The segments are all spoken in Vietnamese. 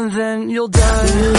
and then you'll die.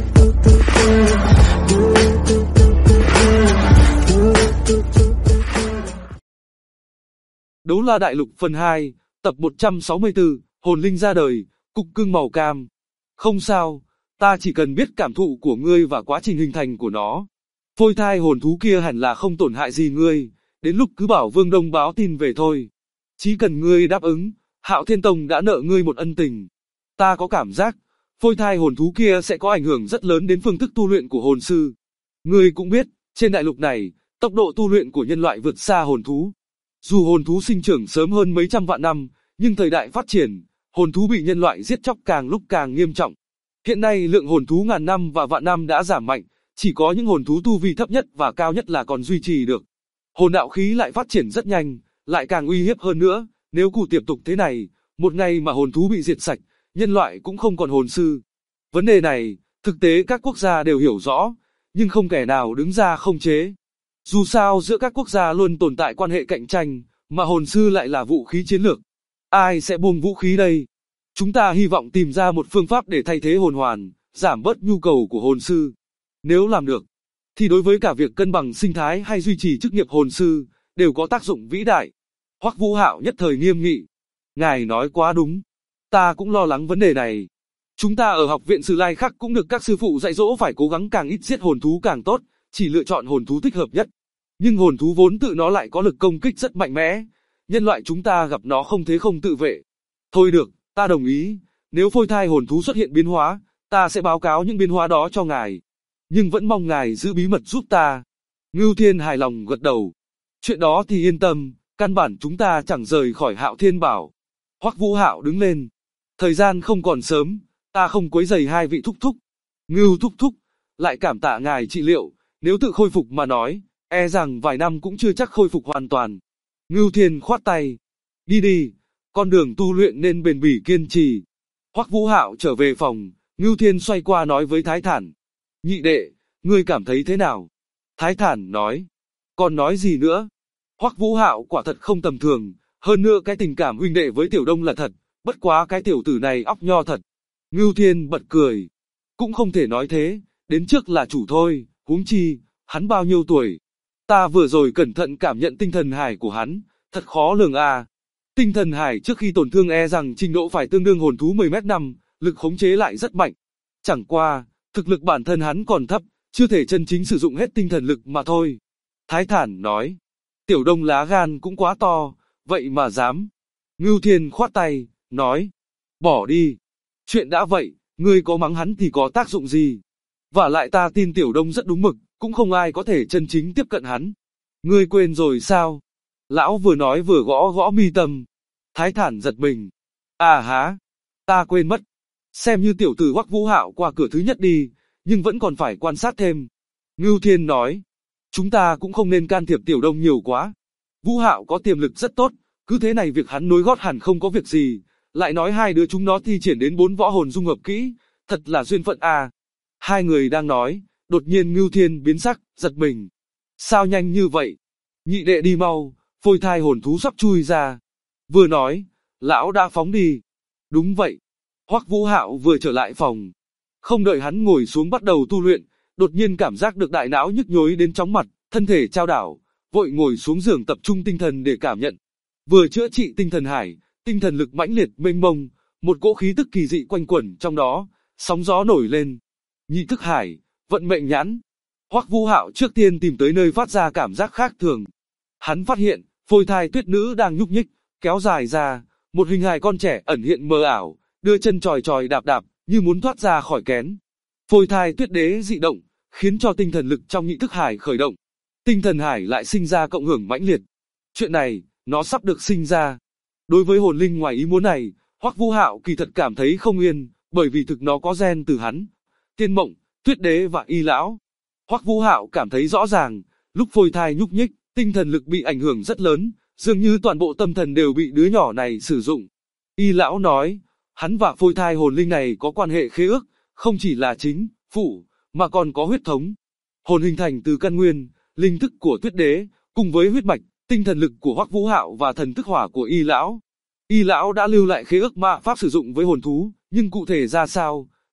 Đấu La Đại Lục phần 2, tập 164, hồn linh ra đời, cục cưng màu cam. Không sao, ta chỉ cần biết cảm thụ của ngươi và quá trình hình thành của nó. Phôi thai hồn thú kia hẳn là không tổn hại gì ngươi, đến lúc cứ bảo Vương Đông báo tin về thôi. Chỉ cần ngươi đáp ứng, Hạo Thiên Tông đã nợ ngươi một ân tình. Ta có cảm giác, phôi thai hồn thú kia sẽ có ảnh hưởng rất lớn đến phương thức tu luyện của hồn sư. Ngươi cũng biết, trên đại lục này, tốc độ tu luyện của nhân loại vượt xa hồn thú. Dù hồn thú sinh trưởng sớm hơn mấy trăm vạn năm, nhưng thời đại phát triển, hồn thú bị nhân loại giết chóc càng lúc càng nghiêm trọng. Hiện nay lượng hồn thú ngàn năm và vạn năm đã giảm mạnh, chỉ có những hồn thú tu vi thấp nhất và cao nhất là còn duy trì được. Hồn đạo khí lại phát triển rất nhanh, lại càng uy hiếp hơn nữa, nếu cứ tiếp tục thế này, một ngày mà hồn thú bị diệt sạch, nhân loại cũng không còn hồn sư. Vấn đề này, thực tế các quốc gia đều hiểu rõ, nhưng không kẻ nào đứng ra khống chế. Dù sao giữa các quốc gia luôn tồn tại quan hệ cạnh tranh, mà hồn sư lại là vũ khí chiến lược. Ai sẽ buông vũ khí đây? Chúng ta hy vọng tìm ra một phương pháp để thay thế hồn hoàn, giảm bớt nhu cầu của hồn sư. Nếu làm được, thì đối với cả việc cân bằng sinh thái hay duy trì chức nghiệp hồn sư, đều có tác dụng vĩ đại. Hoắc Vũ Hạo nhất thời nghiêm nghị. Ngài nói quá đúng. Ta cũng lo lắng vấn đề này. Chúng ta ở học viện Sử Lai Khắc cũng được các sư phụ dạy dỗ phải cố gắng càng ít giết hồn thú càng tốt, chỉ lựa chọn hồn thú thích hợp nhất. Nhưng hồn thú vốn tự nó lại có lực công kích rất mạnh mẽ. Nhân loại chúng ta gặp nó không thế không tự vệ. Thôi được, ta đồng ý. Nếu phôi thai hồn thú xuất hiện biến hóa, ta sẽ báo cáo những biến hóa đó cho ngài. Nhưng vẫn mong ngài giữ bí mật giúp ta. Ngưu Thiên hài lòng gật đầu. Chuyện đó thì yên tâm, căn bản chúng ta chẳng rời khỏi Hạo Thiên Bảo. Hoắc Vũ Hạo đứng lên. Thời gian không còn sớm, ta không quấy rầy hai vị thúc thúc. Ngưu thúc thúc, lại cảm tạ ngài trị liệu, nếu tự khôi phục mà nói, e rằng vài năm cũng chưa chắc khôi phục hoàn toàn. Ngưu Thiên khoát tay. Đi đi, con đường tu luyện nên bền bỉ kiên trì. Hoắc Vũ Hạo trở về phòng, Ngưu Thiên xoay qua nói với Thái Thản. Nhị đệ, ngươi cảm thấy thế nào? Thái Thản nói. Còn nói gì nữa? Hoắc Vũ Hạo quả thật không tầm thường, hơn nữa cái tình cảm huynh đệ với Tiểu Đông là thật, bất quá cái tiểu tử này óc nho thật. Ngưu Thiên bật cười. Cũng không thể nói thế, đến trước là chủ thôi, huống chi, hắn bao nhiêu tuổi? Ta vừa rồi cẩn thận cảm nhận tinh thần hải của hắn, thật khó lường à. Tinh thần hải trước khi tổn thương e rằng trình độ phải tương đương hồn thú 10 mét năm, lực khống chế lại rất mạnh. Chẳng qua, thực lực bản thân hắn còn thấp, chưa thể chân chính sử dụng hết tinh thần lực mà thôi. Thái Thản nói. Tiểu Đông lá gan cũng quá to, vậy mà dám. Ngưu Thiên khoát tay, nói. Bỏ đi. Chuyện đã vậy, ngươi có mắng hắn thì có tác dụng gì? Vả lại ta tin Tiểu Đông rất đúng mực, cũng không ai có thể chân chính tiếp cận hắn. Ngươi quên rồi sao? Lão vừa nói vừa gõ gõ mi tâm. Thái Thản giật mình. À há, ta quên mất. Xem như tiểu tử Hoắc Vũ Hạo qua cửa thứ nhất đi, nhưng vẫn còn phải quan sát thêm. Ngưu Thiên nói. Chúng ta cũng không nên can thiệp Tiểu Đông nhiều quá. Vũ Hạo có tiềm lực rất tốt, cứ thế này việc hắn nối gót hẳn không có việc gì. Lại nói hai đứa chúng nó thi triển đến 4 võ hồn dung hợp kỹ, thật là duyên phận à. Hai người đang nói, đột nhiên Ngưu Thiên biến sắc, giật mình. Sao nhanh như vậy? Nhị đệ đi mau, phôi thai hồn thú sắp chui ra. Vừa nói, lão đã phóng đi. Đúng vậy. Hoắc Vũ Hạo vừa trở lại phòng. Không đợi hắn ngồi xuống bắt đầu tu luyện, đột nhiên cảm giác được đại não nhức nhối đến chóng mặt, thân thể chao đảo, vội ngồi xuống giường tập trung tinh thần để cảm nhận. Vừa chữa trị tinh thần hải, tinh thần lực mãnh liệt mênh mông, một cỗ khí tức kỳ dị quanh quẩn trong đó, sóng gió nổi lên. Nhị thức hải, vận mệnh nhãn. Hoắc Vũ Hạo trước tiên tìm tới nơi phát ra cảm giác khác thường. Hắn phát hiện, phôi thai tuyết nữ đang nhúc nhích, kéo dài ra, một hình hài con trẻ ẩn hiện mờ ảo, đưa chân chòi chòi đạp đạp, như muốn thoát ra khỏi kén. Phôi thai tuyết đế dị động, khiến cho tinh thần lực trong nhị thức hải khởi động. Tinh thần hải lại sinh ra cộng hưởng mãnh liệt. Chuyện này, nó sắp được sinh ra. Đối với hồn linh ngoài ý muốn này, Hoắc Vũ Hạo kỳ thật cảm thấy không yên, bởi vì thực nó có gen từ hắn. Tiên Mộng, Tuyết Đế và Y Lão. Hoắc Vũ Hạo cảm thấy rõ ràng, lúc phôi thai nhúc nhích, tinh thần lực bị ảnh hưởng rất lớn, dường như toàn bộ tâm thần đều bị đứa nhỏ này sử dụng. Y Lão nói, hắn và phôi thai hồn linh này có quan hệ khế ước, không chỉ là chính, phụ, mà còn có huyết thống. Hồn hình thành từ căn nguyên, linh thức của Tuyết Đế, cùng với huyết mạch, tinh thần lực của Hoắc Vũ Hạo và thần thức hỏa của Y Lão. Y Lão đã lưu lại khế ước ma pháp sử dụng với hồn thú, nhưng cụ thể ra sao,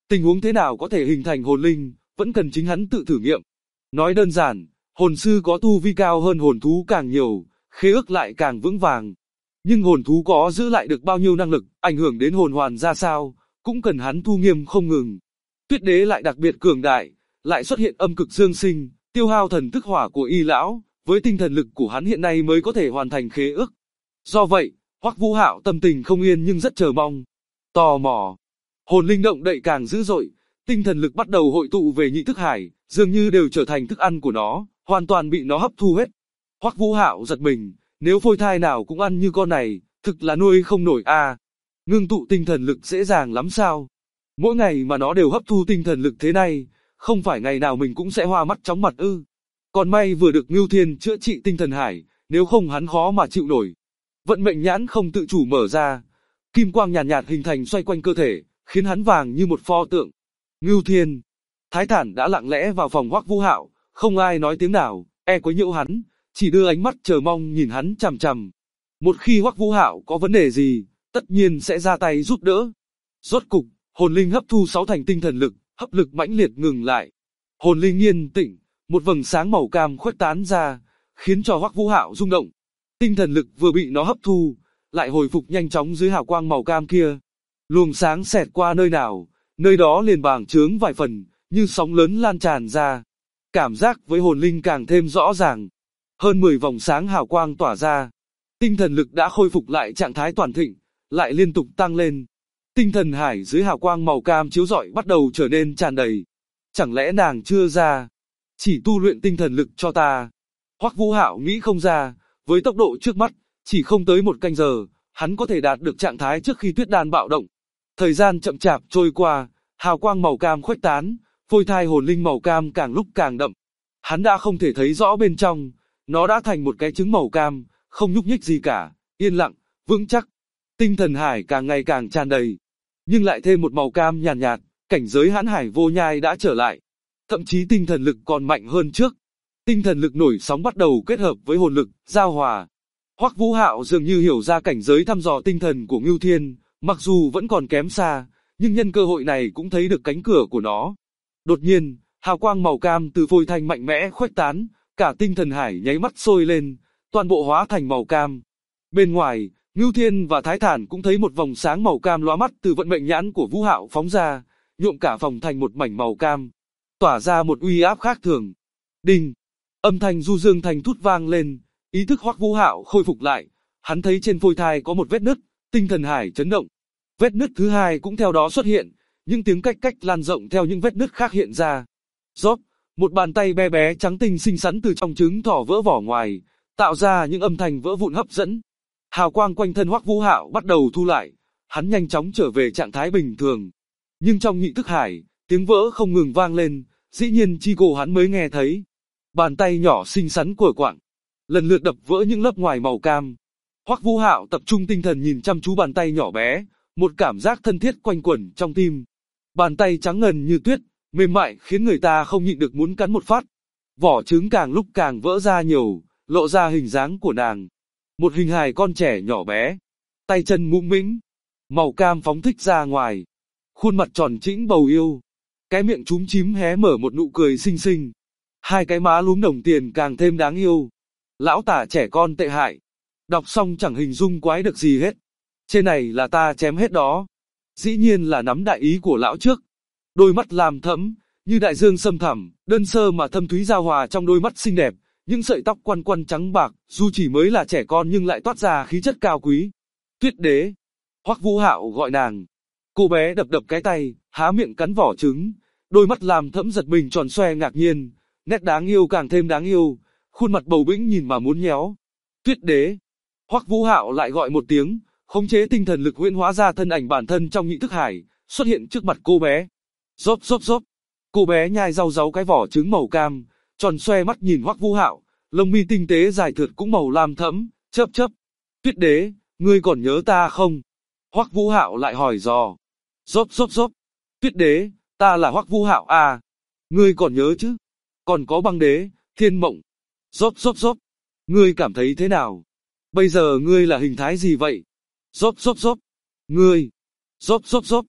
Tình huống thế nào có thể hình thành hồn linh, vẫn cần chính hắn tự thử nghiệm. Nói đơn giản, hồn sư có tu vi cao hơn hồn thú càng nhiều, khế ước lại càng vững vàng. Nhưng hồn thú có giữ lại được bao nhiêu năng lực, ảnh hưởng đến hồn hoàn ra sao, cũng cần hắn thu nghiêm không ngừng. Tuyết đế lại đặc biệt cường đại, lại xuất hiện âm cực dương sinh, tiêu hao thần thức hỏa của y lão, với tinh thần lực của hắn hiện nay mới có thể hoàn thành khế ước. Do vậy, Hoắc Vũ Hạo tâm tình không yên nhưng rất chờ mong, tò mò. Hồn linh động đậy càng dữ dội, tinh thần lực bắt đầu hội tụ về nhị thức hải, dường như đều trở thành thức ăn của nó, hoàn toàn bị nó hấp thu hết. Hoắc Vũ Hạo giật mình, nếu phôi thai nào cũng ăn như con này, thực là nuôi không nổi a. Ngưng tụ tinh thần lực dễ dàng lắm sao? Mỗi ngày mà nó đều hấp thu tinh thần lực thế này, không phải ngày nào mình cũng sẽ hoa mắt chóng mặt ư? Còn may vừa được Ngưu Thiên chữa trị tinh thần hải, nếu không hắn khó mà chịu nổi. Vận mệnh nhãn không tự chủ mở ra, kim quang nhàn nhạt hình thành xoay quanh cơ thể, khiến hắn vàng như một pho tượng. Ngưu Thiên, Thái Thản đã lặng lẽ vào phòng Hoắc Vũ Hạo, không ai nói tiếng nào, quấy nhiễu hắn, chỉ đưa ánh mắt chờ mong nhìn hắn chằm chằm. Một khi Hoắc Vũ Hạo có vấn đề gì, tất nhiên sẽ ra tay giúp đỡ. Rốt cục, hồn linh hấp thu 6 thành tinh thần lực, hấp lực mãnh liệt ngừng lại. Hồn linh yên tĩnh, một vầng sáng màu cam khuếch tán ra, khiến cho Hoắc Vũ Hạo rung động. Tinh thần lực vừa bị nó hấp thu, lại hồi phục nhanh chóng dưới hào quang màu cam kia. Luồng sáng xẹt qua nơi nào, nơi đó liền bàng trướng vài phần, như sóng lớn lan tràn ra. Cảm giác với hồn linh càng thêm rõ ràng. Hơn 10 vòng sáng hào quang tỏa ra. Tinh thần lực đã khôi phục lại trạng thái toàn thịnh, lại liên tục tăng lên. Tinh thần hải dưới hào quang màu cam chiếu rọi bắt đầu trở nên tràn đầy. Chẳng lẽ nàng chưa ra? Chỉ tu luyện tinh thần lực cho ta. Hoắc Vũ Hạo nghĩ không ra, với tốc độ trước mắt, chỉ không tới 1 canh giờ, hắn có thể đạt được trạng thái trước khi tuyết đan bạo động. Thời gian chậm chạp trôi qua, hào quang màu cam khuếch tán, phôi thai hồn linh màu cam càng lúc càng đậm. Hắn đã không thể thấy rõ bên trong, nó đã thành một cái trứng màu cam, không nhúc nhích gì cả, yên lặng, vững chắc. Tinh thần hải càng ngày càng tràn đầy, nhưng lại thêm một màu cam nhàn nhạt, cảnh giới hãn hải vô nhai đã trở lại. Thậm chí tinh thần lực còn mạnh hơn trước. Tinh thần lực nổi sóng bắt đầu kết hợp với hồn lực, giao hòa. Hoắc Vũ Hạo dường như hiểu ra cảnh giới thăm dò tinh thần của Ngưu Thiên, mặc dù vẫn còn kém xa, nhưng nhân cơ hội này cũng thấy được cánh cửa của nó. Đột nhiên, hào quang màu cam từ phôi thanh mạnh mẽ khuếch tán, cả tinh thần hải nháy mắt sôi lên, toàn bộ hóa thành màu cam. Bên ngoài, Ngưu Thiên và Thái Thản cũng thấy một vòng sáng màu cam lóa mắt từ vận mệnh nhãn của Vũ Hạo phóng ra, nhuộm cả phòng thành một mảnh màu cam, tỏa ra một uy áp khác thường. Đinh! Âm thanh du dương thành thút vang lên, ý thức Hoắc Vũ Hạo khôi phục lại, hắn thấy trên phôi thai có một vết nứt, tinh thần hải chấn động. Vết nứt thứ hai cũng theo đó xuất hiện, những tiếng cách cách lan rộng theo những vết nứt khác hiện ra. Rốp, một bàn tay bé bé trắng tinh xinh xắn từ trong trứng thỏ vỡ vỏ ngoài, tạo ra những âm thanh vỡ vụn hấp dẫn. Hào quang quanh thân Hoắc Vũ Hạo bắt đầu thu lại, hắn nhanh chóng trở về trạng thái bình thường. Nhưng trong nhị thức hải, tiếng vỡ không ngừng vang lên, dĩ nhiên chi cổ hắn mới nghe thấy. Bàn tay nhỏ xinh xắn của quạng, lần lượt đập vỡ những lớp ngoài màu cam. Hoắc Vũ Hạo tập trung tinh thần nhìn chăm chú bàn tay nhỏ bé, một cảm giác thân thiết quanh quẩn trong tim. Bàn tay trắng ngần như tuyết, mềm mại khiến người ta không nhịn được muốn cắn một phát. Vỏ trứng càng lúc càng vỡ ra nhiều, lộ ra hình dáng của nàng. Một hình hài con trẻ nhỏ bé, tay chân mũm mĩm, màu cam phóng thích ra ngoài. Khuôn mặt tròn trĩnh bầu yêu, cái miệng chúm chím hé mở một nụ cười xinh xinh. Hai cái má lúm đồng tiền càng thêm đáng yêu. Lão tả trẻ con tệ hại. Đọc xong chẳng hình dung quái được gì hết. Trên này là ta chém hết đó. Dĩ nhiên là nắm đại ý của lão trước. Đôi mắt làm thẫm, như đại dương sâm thẳm, đơn sơ mà thâm thúy giao hòa trong đôi mắt xinh đẹp. Những sợi tóc quăn quăn trắng bạc, dù chỉ mới là trẻ con nhưng lại toát ra khí chất cao quý. Tuyết đế. Hoắc Vũ Hạo gọi nàng. Cô bé đập đập cái tay, há miệng cắn vỏ trứng. Đôi mắt làm thẫm giật mình tròn xoe ngạc nhiên. Nét đáng yêu càng thêm đáng yêu, khuôn mặt bầu bĩnh nhìn mà muốn nhéo. Tuyết đế. Hoắc Vũ Hạo lại gọi một tiếng, khống chế tinh thần lực huyễn hóa ra thân ảnh bản thân trong nhị thức hải, xuất hiện trước mặt cô bé. Rốp rốp rốp. Cô bé nhai rau ráu cái vỏ trứng màu cam, tròn xoe mắt nhìn Hoắc Vũ Hạo, lông mi tinh tế dài thượt cũng màu lam thẫm, chớp chớp. Tuyết đế, ngươi còn nhớ ta không? Hoắc Vũ Hạo lại hỏi dò. Rốp rốp rốp. Tuyết đế, ta là Hoắc Vũ Hạo à? Ngươi còn nhớ chứ? Còn có băng đế, thiên mộng. Rốp rốp rốp. Ngươi cảm thấy thế nào? Bây giờ ngươi là hình thái gì vậy? Rốp rốp rốp. Ngươi. Rốp rốp rốp.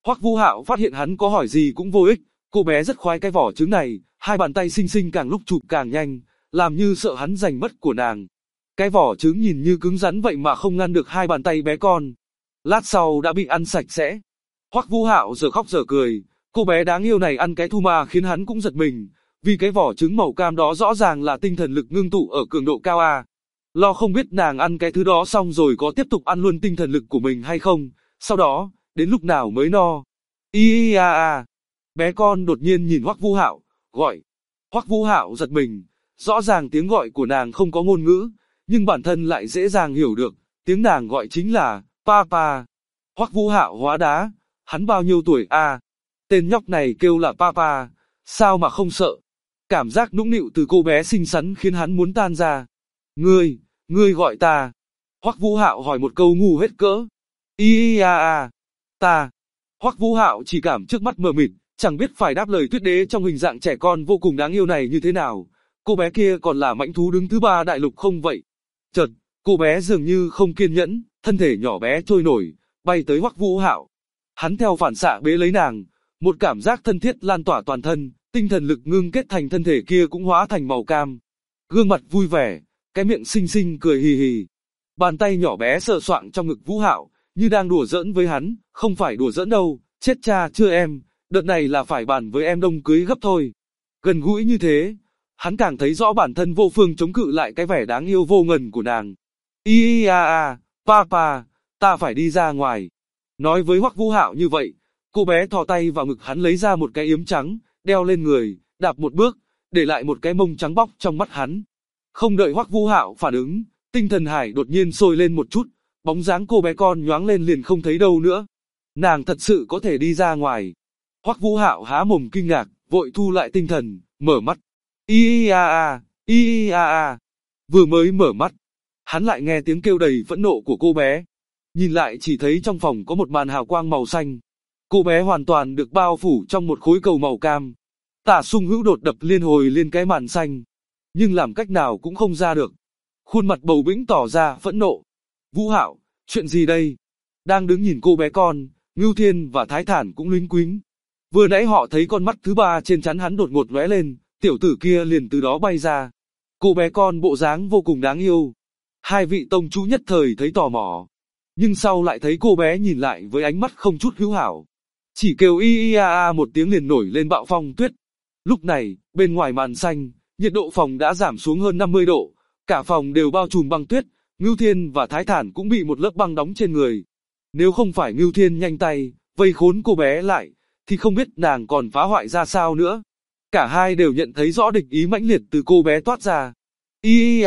Hoắc Vũ Hạo phát hiện hắn có hỏi gì cũng vô ích, cô bé rất khoái cái vỏ trứng này, hai bàn tay xinh xinh càng lúc chụp càng nhanh, làm như sợ hắn giành mất của nàng. Cái vỏ trứng nhìn như cứng rắn vậy mà không ngăn được hai bàn tay bé con. Lát sau đã bị ăn sạch sẽ. Hoắc Vũ Hạo giờ khóc giờ cười, cô bé đáng yêu này ăn cái thu ma khiến hắn cũng giật mình, vì cái vỏ trứng màu cam đó rõ ràng là tinh thần lực ngưng tụ ở cường độ cao a. Lo không biết nàng ăn cái thứ đó xong rồi có tiếp tục ăn luôn tinh thần lực của mình hay không, sau đó, đến lúc nào mới no. Y a a. Bé con đột nhiên nhìn Hoắc Vũ Hạo, gọi. Hoắc Vũ Hạo giật mình, rõ ràng tiếng gọi của nàng không có ngôn ngữ, nhưng bản thân lại dễ dàng hiểu được, tiếng nàng gọi chính là Papa. Hoắc Vũ Hạo hóa đá, hắn bao nhiêu tuổi a? Tên nhóc này kêu là Papa, sao mà không sợ? Cảm giác nũng nịu từ cô bé xinh xắn khiến hắn muốn tan ra. Ngươi gọi ta. Hoắc Vũ Hạo hỏi một câu ngu hết cỡ. Y a a. Ta. Hoắc Vũ Hạo chỉ cảm trước mắt mờ mịt, chẳng biết phải đáp lời Tuyết Đế trong hình dạng trẻ con vô cùng đáng yêu này như thế nào. Cô bé kia còn là mãnh thú đứng thứ 3 đại lục không vậy? Chợt, cô bé dường như không kiên nhẫn, thân thể nhỏ bé trôi nổi, bay tới Hoắc Vũ Hạo. Hắn theo phản xạ bế lấy nàng, một cảm giác thân thiết lan tỏa toàn thân, tinh thần lực ngưng kết thành thân thể kia cũng hóa thành màu cam. Gương mặt vui vẻ, cái miệng xinh xinh cười hì hì. Bàn tay nhỏ bé sờ soạng trong ngực Vũ Hạo, như đang đùa giỡn với hắn, không phải đùa giỡn đâu, chết cha chưa em, đợt này là phải bàn với em đông cưới gấp thôi. Gần gũi như thế, hắn càng thấy rõ bản thân vô phương chống cự lại cái vẻ đáng yêu vô ngần của nàng. Y a a, Papa, ta phải đi ra ngoài. Nói với Hoắc Vũ Hạo như vậy, cô bé thò tay vào ngực hắn lấy ra một cái yếm trắng, đeo lên người, đạp một bước, để lại một cái mông trắng bóc trong mắt hắn. Không đợi Hoắc Vũ Hạo phản ứng, tinh thần hải đột nhiên sôi lên một chút, bóng dáng cô bé con nhoáng lên liền không thấy đâu nữa. Nàng thật sự có thể đi ra ngoài. Hoắc Vũ Hạo há mồm kinh ngạc, vội thu lại tinh thần, mở mắt. Y a a, y a a. Vừa mới mở mắt, hắn lại nghe tiếng kêu đầy phẫn nộ của cô bé. Nhìn lại chỉ thấy trong phòng có một màn hào quang màu xanh. Cô bé hoàn toàn được bao phủ trong một khối cầu màu cam. Tả Sung Hữu đột đập liên hồi lên cái màn xanh, nhưng làm cách nào cũng không ra được. Khuôn mặt bầu bĩnh tỏ ra phẫn nộ. Vũ Hạo, chuyện gì đây? Đang đứng nhìn cô bé con, Ngưu Thiên và Thái Thản cũng lính quính. Vừa nãy họ thấy con mắt thứ 3 trên trán hắn đột ngột lóe lên, tiểu tử kia liền từ đó bay ra. Cô bé con bộ dáng vô cùng đáng yêu. Hai vị tông chủ nhất thời thấy tò mò, nhưng sau lại thấy cô bé nhìn lại với ánh mắt không chút hữu hảo. Chỉ kêu y a a một tiếng liền nổi lên bạo phong tuyết. Lúc này, bên ngoài màn xanh, nhiệt độ phòng đã giảm xuống hơn 50 độ, cả phòng đều bao trùm băng tuyết, Ngưu Thiên và Thái Thản cũng bị một lớp băng đóng trên người. Nếu không phải Ngưu Thiên nhanh tay, vây khốn cô bé lại, thì không biết nàng còn phá hoại ra sao nữa. Cả hai đều nhận thấy rõ địch ý mãnh liệt từ cô bé toát ra. Y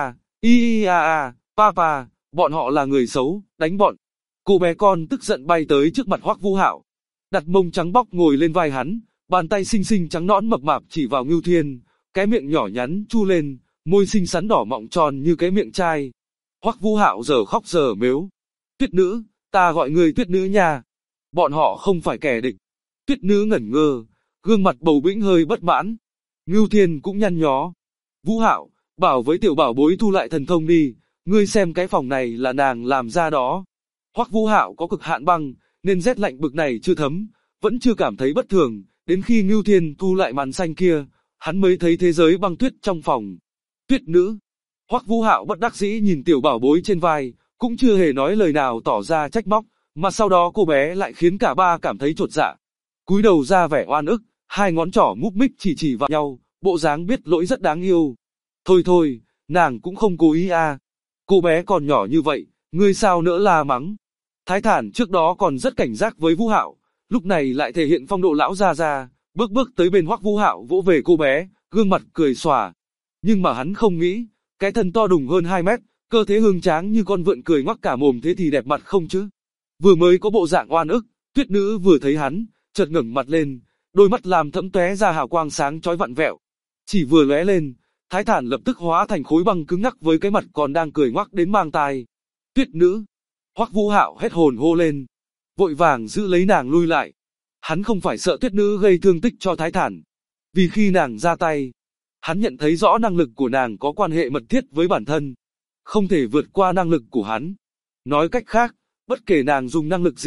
a a, Papa, bọn họ là người xấu, đánh bọn. Cô bé con tức giận bay tới trước mặt Hoắc Vũ Hạo, đặt mông trắng bóc ngồi lên vai hắn, bàn tay xinh xinh trắng nõn mập mạp chỉ vào Ngưu Thiên, cái miệng nhỏ nhắn chu lên, môi xinh xắn đỏ mọng tròn như cái miệng trai. Hoắc Vũ Hạo giờ khóc giờ mếu. Tuyết nữ, ta gọi người Tuyết nữ nha. Bọn họ không phải kẻ địch. Tuyết nữ ngẩn ngơ, gương mặt bầu bĩnh hơi bất mãn. Ngưu Thiên cũng nhăn nhó. Vũ Hạo, bảo với tiểu bảo bối thu lại thần thông đi, ngươi xem cái phòng này là nàng làm ra đó. Hoắc Vũ Hạo có cực hạn băng, nên rét lạnh bực này chưa thấm, vẫn chưa cảm thấy bất thường, đến khi Ngưu Thiên thu lại màn xanh kia, hắn mới thấy thế giới băng tuyết trong phòng. Tuyết nữ. Hoắc Vũ Hạo bất đắc dĩ nhìn tiểu bảo bối trên vai, cũng chưa hề nói lời nào tỏ ra trách móc, mà sau đó cô bé lại khiến cả ba cảm thấy chột dạ. Cúi đầu ra vẻ oan ức, hai ngón trỏ múc mích chỉ vào nhau, bộ dáng biết lỗi rất đáng yêu. Thôi, nàng cũng không cố ý à. Cô bé còn nhỏ như vậy, ngươi sao nỡ la mắng. Thái Thản trước đó còn rất cảnh giác với Vũ Hạo, lúc này lại thể hiện phong độ lão già, bước tới bên Hoắc Vũ Hạo vỗ về cô bé, gương mặt cười xòa. Nhưng mà hắn không nghĩ, cái thân to đùng hơn 2 mét, cơ thế hương tráng như con vượn cười ngoác cả mồm thế thì đẹp mặt không chứ. Vừa mới có bộ dạng oan ức, Tuyết nữ vừa thấy hắn, chợt ngẩng mặt lên, đôi mắt làm thẫm tóe ra hào quang sáng chói vặn vẹo. Chỉ vừa lóe lên, Thái Thản lập tức hóa thành khối băng cứng ngắc với cái mặt còn đang cười ngoác đến mang tai. Tuyết nữ. Hoắc Vũ Hạo hét hồn hô lên, vội vàng giữ lấy nàng lui lại. Hắn không phải sợ Tuyết nữ gây thương tích cho Thái Thản, vì khi nàng ra tay, hắn nhận thấy rõ năng lực của nàng có quan hệ mật thiết với bản thân, không thể vượt qua năng lực của hắn. Nói cách khác, bất kể nàng dùng năng lực gì,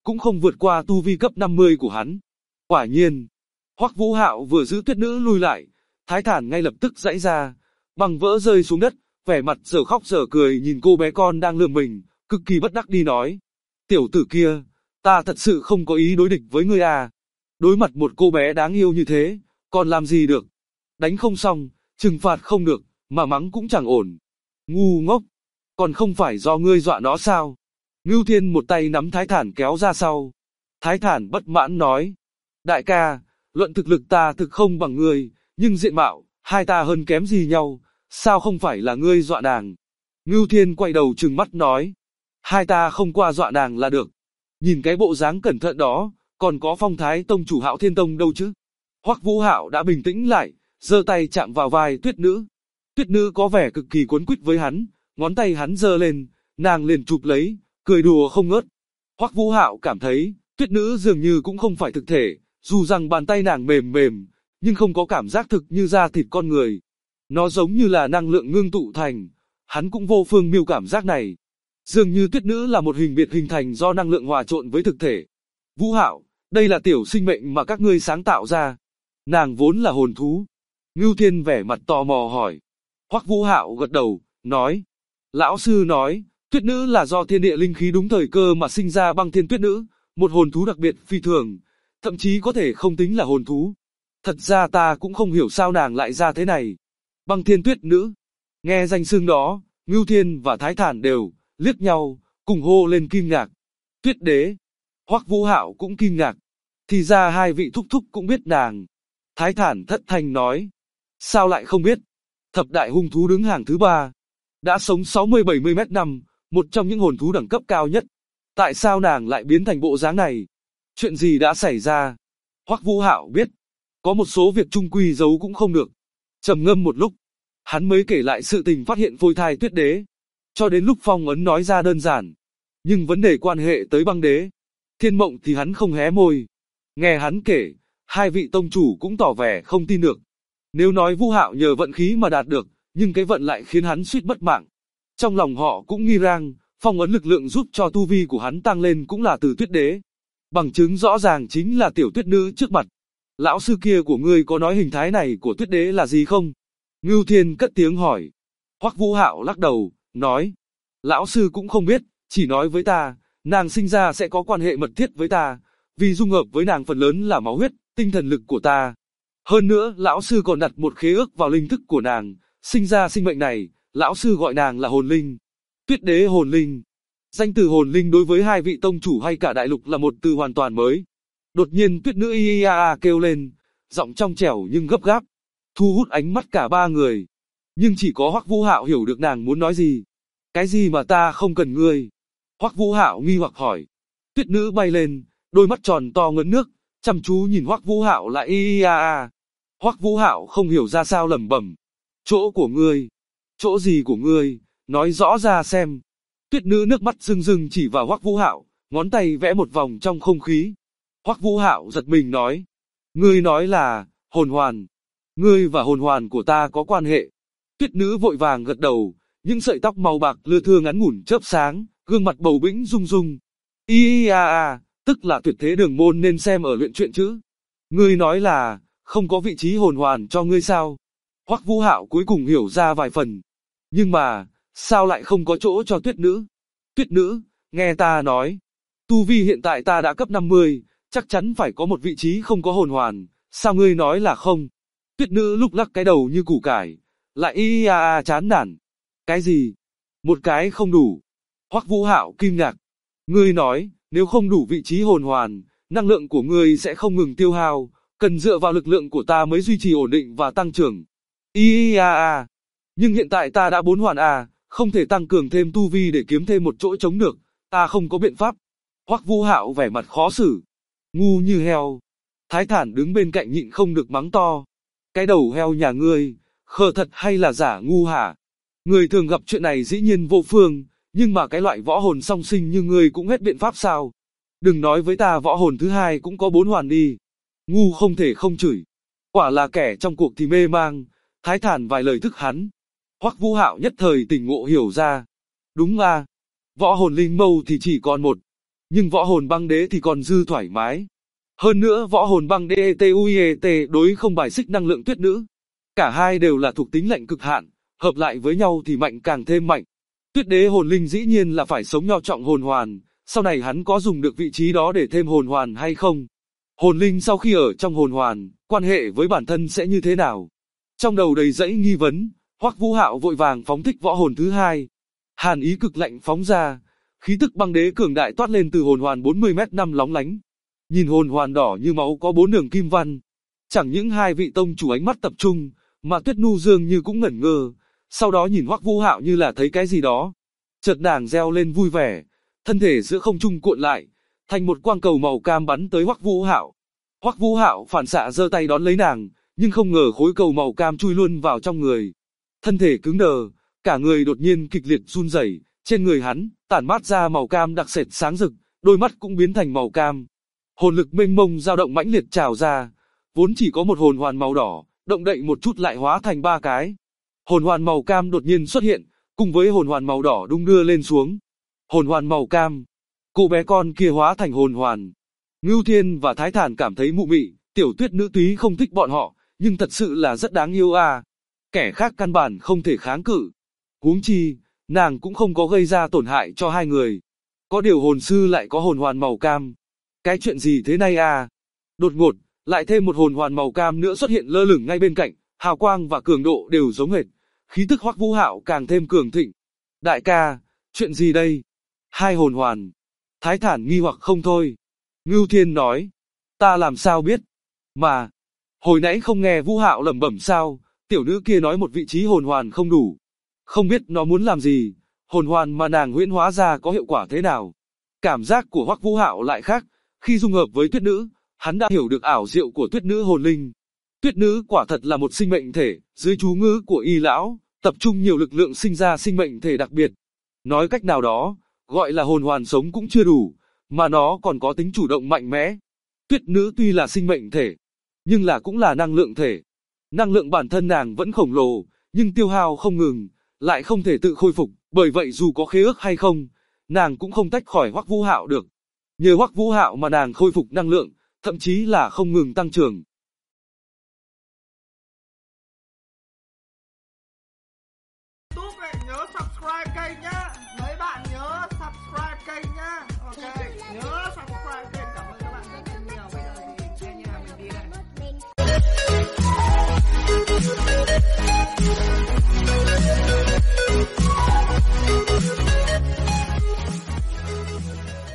cũng không vượt qua tu vi cấp 50 của hắn. Quả nhiên, Hoắc Vũ Hạo vừa giữ tuyết nữ lui lại, Thái Thản ngay lập tức giãy ra, băng vỡ rơi xuống đất, vẻ mặt dở khóc dở cười nhìn cô bé con đang lườm mình, cực kỳ bất đắc đi nói. Tiểu tử kia, ta thật sự không có ý đối địch với ngươi à. Đối mặt một cô bé đáng yêu như thế, còn làm gì được. Đánh không xong, trừng phạt không được, mà mắng cũng chẳng ổn. Ngu ngốc, còn không phải do ngươi dọa nó sao? Ngưu Thiên một tay nắm Thái Thản kéo ra sau. Thái Thản bất mãn nói. Đại ca, luận thực lực ta thực không bằng ngươi, nhưng diện mạo, hai ta hơn kém gì nhau, sao không phải là ngươi dọa nàng? Ngưu Thiên quay đầu trừng mắt nói. Hai ta không qua dọa nàng là được. Nhìn cái bộ dáng cẩn thận đó, còn có phong thái tông chủ Hạo Thiên Tông đâu chứ? Hoắc Vũ Hạo đã bình tĩnh lại, giơ tay chạm vào vai tuyết nữ. Tuyết nữ có vẻ cực kỳ cuốn quýt với hắn, ngón tay hắn giơ lên, nàng liền chụp lấy, cười đùa không ngớt. Hoắc Vũ Hạo cảm thấy, tuyết nữ dường như cũng không phải thực thể, dù rằng bàn tay nàng mềm mềm, nhưng không có cảm giác thực như da thịt con người. Nó giống như là năng lượng ngưng tụ thành, hắn cũng vô phương miêu cảm giác này. Dường như tuyết nữ là một hình biệt hình thành do năng lượng hòa trộn với thực thể. Vũ Hạo, đây là tiểu sinh mệnh mà các ngươi sáng tạo ra. Nàng vốn là hồn thú. Ngưu Thiên vẻ mặt tò mò hỏi. Hoắc Vũ Hạo gật đầu, nói. Lão sư nói, tuyết nữ là do thiên địa linh khí đúng thời cơ mà sinh ra băng thiên tuyết nữ, một hồn thú đặc biệt phi thường, thậm chí có thể không tính là hồn thú. Thật ra ta cũng không hiểu sao nàng lại ra thế này. Băng thiên tuyết nữ. Nghe danh xưng đó, Ngưu Thiên và Thái Thản đều liếc nhau, cùng hô lên kinh ngạc. Tuyết đế. Hoắc Vũ Hạo cũng kinh ngạc. Thì ra hai vị thúc thúc cũng biết nàng. Thái Thản thất thanh nói. Sao lại không biết? Thập đại hung thú đứng hàng thứ 3. Đã sống 60-70 mét năm, một trong những hồn thú đẳng cấp cao nhất. Tại sao nàng lại biến thành bộ dáng này? Chuyện gì đã xảy ra? Hoắc Vũ Hạo biết. Có một số việc chung quy giấu cũng không được. Trầm ngâm một lúc, hắn mới kể lại sự tình phát hiện phôi thai tuyết đế. Cho đến lúc phong ấn nói ra đơn giản. Nhưng vấn đề quan hệ tới băng đế. Thiên Mộng thì hắn không hé môi. Nghe hắn kể, hai vị tông chủ cũng tỏ vẻ không tin được. Nếu nói Vũ Hạo nhờ vận khí mà đạt được, nhưng cái vận lại khiến hắn suýt mất mạng. Trong lòng họ cũng nghi rằng, phong ấn lực lượng giúp cho tu vi của hắn tăng lên cũng là từ tuyết đế. Bằng chứng rõ ràng chính là tiểu tuyết nữ trước mặt. Lão sư kia của ngươi có nói hình thái này của tuyết đế là gì không? Ngưu Thiên cất tiếng hỏi. Hoắc Vũ Hạo lắc đầu, nói. Lão sư cũng không biết, chỉ nói với ta, nàng sinh ra sẽ có quan hệ mật thiết với ta, vì dung hợp với nàng phần lớn là máu huyết, tinh thần lực của ta. Hơn nữa, lão sư còn đặt một khế ước vào linh thức của nàng, sinh ra sinh mệnh này, lão sư gọi nàng là hồn linh. Tuyết đế hồn linh. Danh từ hồn linh đối với hai vị tông chủ hay cả đại lục là một từ hoàn toàn mới. Đột nhiên tuyết nữ ia kêu lên, giọng trong trẻo nhưng gấp gáp, thu hút ánh mắt cả ba người. Nhưng chỉ có Hoắc Vũ Hạo hiểu được nàng muốn nói gì. Cái gì mà ta không cần ngươi? Hoắc Vũ Hạo nghi hoặc hỏi. Tuyết nữ bay lên, đôi mắt tròn to ngấn nước, chăm chú nhìn Hoắc Vũ Hạo lại ia. Hoắc Vũ Hạo không hiểu ra sao lẩm bẩm. Chỗ của ngươi? Chỗ gì của ngươi? Nói rõ ra xem. Tuyết nữ nước mắt rưng rưng chỉ vào Hoắc Vũ Hạo, ngón tay vẽ một vòng trong không khí. Hoắc Vũ Hạo giật mình nói. Ngươi nói là, hồn hoàn. Ngươi và hồn hoàn của ta có quan hệ. Tuyết nữ vội vàng gật đầu, những sợi tóc màu bạc lưa thưa ngắn ngủn chớp sáng, gương mặt bầu bĩnh rung rung. Tức là tuyệt thế đường môn nên xem ở luyện truyện chứ. Ngươi nói là, không có vị trí hồn hoàn cho ngươi sao? Hoắc Vũ Hạo cuối cùng hiểu ra vài phần. Nhưng mà, sao lại không có chỗ cho tuyết nữ? Tuyết nữ, nghe ta nói. Tu vi hiện tại ta đã cấp 50, chắc chắn phải có một vị trí không có hồn hoàn, sao ngươi nói là không? Tuyết nữ lúc lắc cái đầu như củ cải, lại chán nản. Cái gì? Một cái không đủ. Hoắc Vũ Hạo kinh ngạc. Ngươi nói, nếu không đủ vị trí hồn hoàn, năng lượng của ngươi sẽ không ngừng tiêu hao, cần dựa vào lực lượng của ta mới duy trì ổn định và tăng trưởng. Nhưng hiện tại ta đã 4 hoàn không thể tăng cường thêm tu vi để kiếm thêm một chỗ trống được, ta không có biện pháp. Hoắc Vũ Hạo vẻ mặt khó xử. Ngu như heo. Thái Thản đứng bên cạnh nhịn không được mắng to. Cái đầu heo nhà ngươi, khờ thật hay là giả ngu hả? Người thường gặp chuyện này dĩ nhiên vô phương, nhưng mà cái loại võ hồn song sinh như ngươi cũng hết biện pháp sao? Đừng nói với ta võ hồn thứ hai cũng có 4 hoàn đi. Ngu không thể không chửi. Quả là kẻ trong cuộc thì mê mang. Thái Thản vài lời thức hắn. Hoắc Vũ Hạo nhất thời tỉnh ngộ hiểu ra. Đúng võ hồn linh mâu thì chỉ còn một. Nhưng võ hồn băng đế thì còn dư thoải mái. Hơn nữa võ hồn băng đế đối không bài xích năng lượng tuyết nữ. Cả hai đều là thuộc tính lạnh cực hạn, hợp lại với nhau thì mạnh càng thêm mạnh. Tuyết đế hồn linh dĩ nhiên là phải sống nho trọng hồn hoàn, sau này hắn có dùng được vị trí đó để thêm hồn hoàn hay không? Hồn linh sau khi ở trong hồn hoàn, quan hệ với bản thân sẽ như thế nào? Trong đầu đầy dẫy nghi vấn, Hoắc Vũ Hạo vội vàng phóng thích võ hồn thứ hai. Hàn ý cực lạnh phóng ra, khí tức băng đế cường đại toát lên từ hồn hoàn 40m5 lóng lánh. Nhìn hồn hoàn đỏ như máu có 4 đường kim văn. Chẳng những hai vị tông chủ ánh mắt tập trung, mà Tuyết Nu dường như cũng ngẩn ngơ, sau đó nhìn Hoắc Vũ Hạo như là thấy cái gì đó. Chợt nàng reo lên vui vẻ, thân thể giữa không trung cuộn lại, thành một quang cầu màu cam bắn tới Hoắc Vũ Hạo. Hoắc Vũ Hạo phản xạ giơ tay đón lấy nàng, nhưng không ngờ khối cầu màu cam chui luôn vào trong người. Thân thể cứng đờ, cả người đột nhiên kịch liệt run rẩy, trên người hắn tản mát ra màu cam đặc sệt sáng rực, đôi mắt cũng biến thành màu cam. Hồn lực mênh mông dao động mãnh liệt trào ra, vốn chỉ có một hồn hoàn màu đỏ, động đậy một chút lại hóa thành 3 cái. Hồn hoàn màu cam đột nhiên xuất hiện, cùng với hồn hoàn màu đỏ đung đưa lên xuống. Hồn hoàn màu cam, cô bé con kia hóa thành hồn hoàn. Ngưu Thiên và Thái Thản cảm thấy mụ mị, tiểu tuyết nữ túy không thích bọn họ, nhưng thật sự là rất đáng yêu à. Kẻ khác căn bản không thể kháng cự. Huống chi, nàng cũng không có gây ra tổn hại cho hai người. Có điều hồn sư lại có hồn hoàn màu cam. Cái chuyện gì thế này à? Đột ngột, lại thêm một hồn hoàn màu cam nữa xuất hiện lơ lửng ngay bên cạnh, hào quang và cường độ đều giống hệt. Khí tức Hoắc Vũ Hạo càng thêm cường thịnh. Đại ca, chuyện gì đây? Hai hồn hoàn. Thái Thản nghi hoặc không thôi. Ngưu Thiên nói, ta làm sao biết? Mà, hồi nãy không nghe Vũ Hạo lẩm bẩm sao, tiểu nữ kia nói một vị trí hồn hoàn không đủ. Không biết nó muốn làm gì, hồn hoàn mà nàng huyễn hóa ra có hiệu quả thế nào. Cảm giác của Hoắc Vũ Hạo lại khác, khi dung hợp với tuyết nữ, hắn đã hiểu được ảo diệu của tuyết nữ hồn linh. Tuyết nữ quả thật là một sinh mệnh thể, dưới chú ngữ của Y lão, tập trung nhiều lực lượng sinh ra sinh mệnh thể đặc biệt. Nói cách nào đó, gọi là hồn hoàn sống cũng chưa đủ, mà nó còn có tính chủ động mạnh mẽ. Tuyết nữ tuy là sinh mệnh thể, nhưng cũng là năng lượng thể. Năng lượng bản thân nàng vẫn khổng lồ, nhưng tiêu hao không ngừng, lại không thể tự khôi phục, bởi vậy dù có khế ước hay không, nàng cũng không tách khỏi Hoắc Vũ Hạo được. Nhờ Hoắc Vũ Hạo mà nàng khôi phục năng lượng, thậm chí là không ngừng tăng trưởng. Nhớ subscribe kênh nhé.